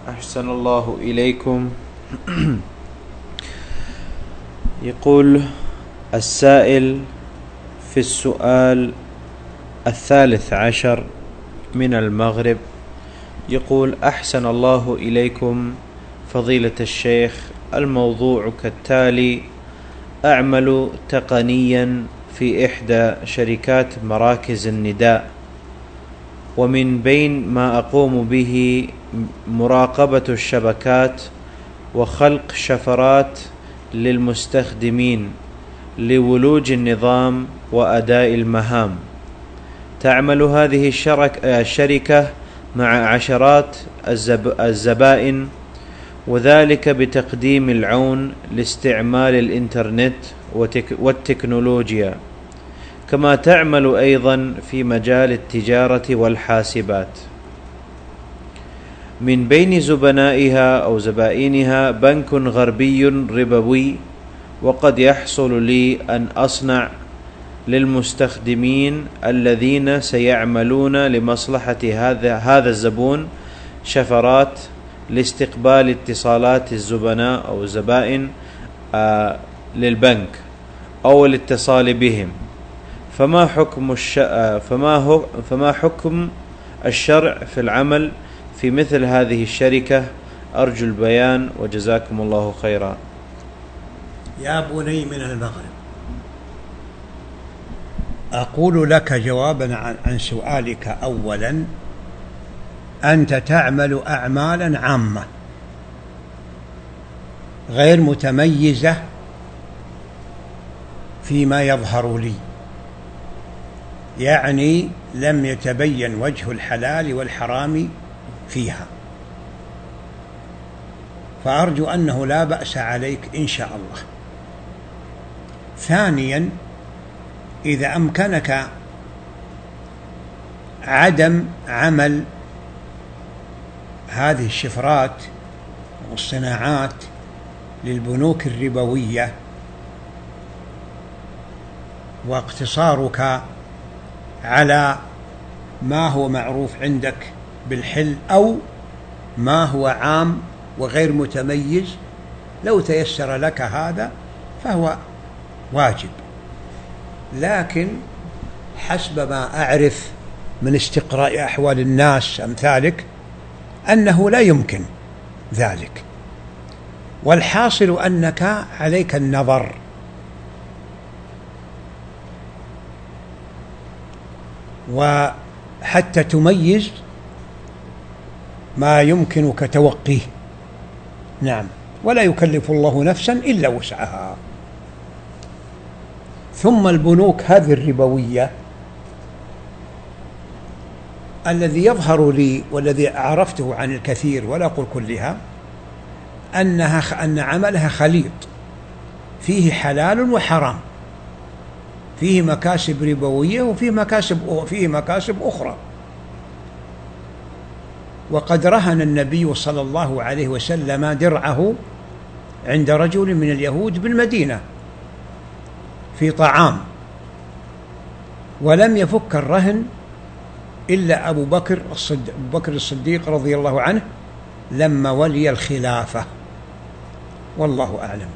أحسن الله إليكم. يقول السائل في السؤال 13 من المغرب، يقول: أحسن الله إليكم فضيلة الشيخ، الموضوع كالتالي: أعمل تقنيا في إحدى شركات مراكز النداء، ومن بين ما أقوم به مراقبة الشبكات وخلق شفرات للمستخدمين لولوج النظام وأداء المهام. تعمل هذه الشركة مع عشرات الزبائن، وذلك بتقديم العون لاستعمال الإنترنت والتكنولوجيا، كما تعمل أيضا في مجال التجارة والحاسبات. من بين زبنائها أو زبائنها بنك غربي ربوي، وقد يحصل لي أن أصنع للمستخدمين الذين سيعملون لمصلحة هذا الزبون شفرات لاستقبال اتصالات الزبناء أو الزبائن للبنك أو الاتصال بهم. فما حكم الشرع في العمل في مثل هذه الشركة؟ أرجو البيان وجزاكم الله خيرا. يا بني من المغرب، أقول لك جوابا عن سؤالك: أولا، أنت تعمل أعمالا عامة غير متميزة فيما يظهر لي، يعني لم يتبين وجه الحلال والحرام فيها، فأرجو أنه لا بأس عليك إن شاء الله. ثانيا، إذا أمكنك عدم عمل هذه الشفرات والصناعات للبنوك الربوية، واقتصارك على ما هو معروف عندك بالحل أو ما هو عام وغير متميز، لو تيسر لك هذا فهو واجب. لكن حسب ما أعرف من استقراء أحوال الناس أمثالك أنه لا يمكن ذلك، والحاصل أنك عليك النظر، وحتى تميز ما يمكنك توقيه. نعم، ولا يكلف الله نفسا إلا وسعها. ثم البنوك هذه الربوية، الذي يظهر لي والذي عرفته عن الكثير ولا أقول كلها أن عملها خليط، فيه حلال وحرام، فيه مكاسب ربوية وفيه مكاسب أخرى. وقد رهن النبي صلى الله عليه وسلم درعه عند رجل من اليهود بالمدينة في طعام، ولم يفك الرهن إلا أبو بكر الصديق رضي الله عنه لما ولي الخلافة، والله أعلم.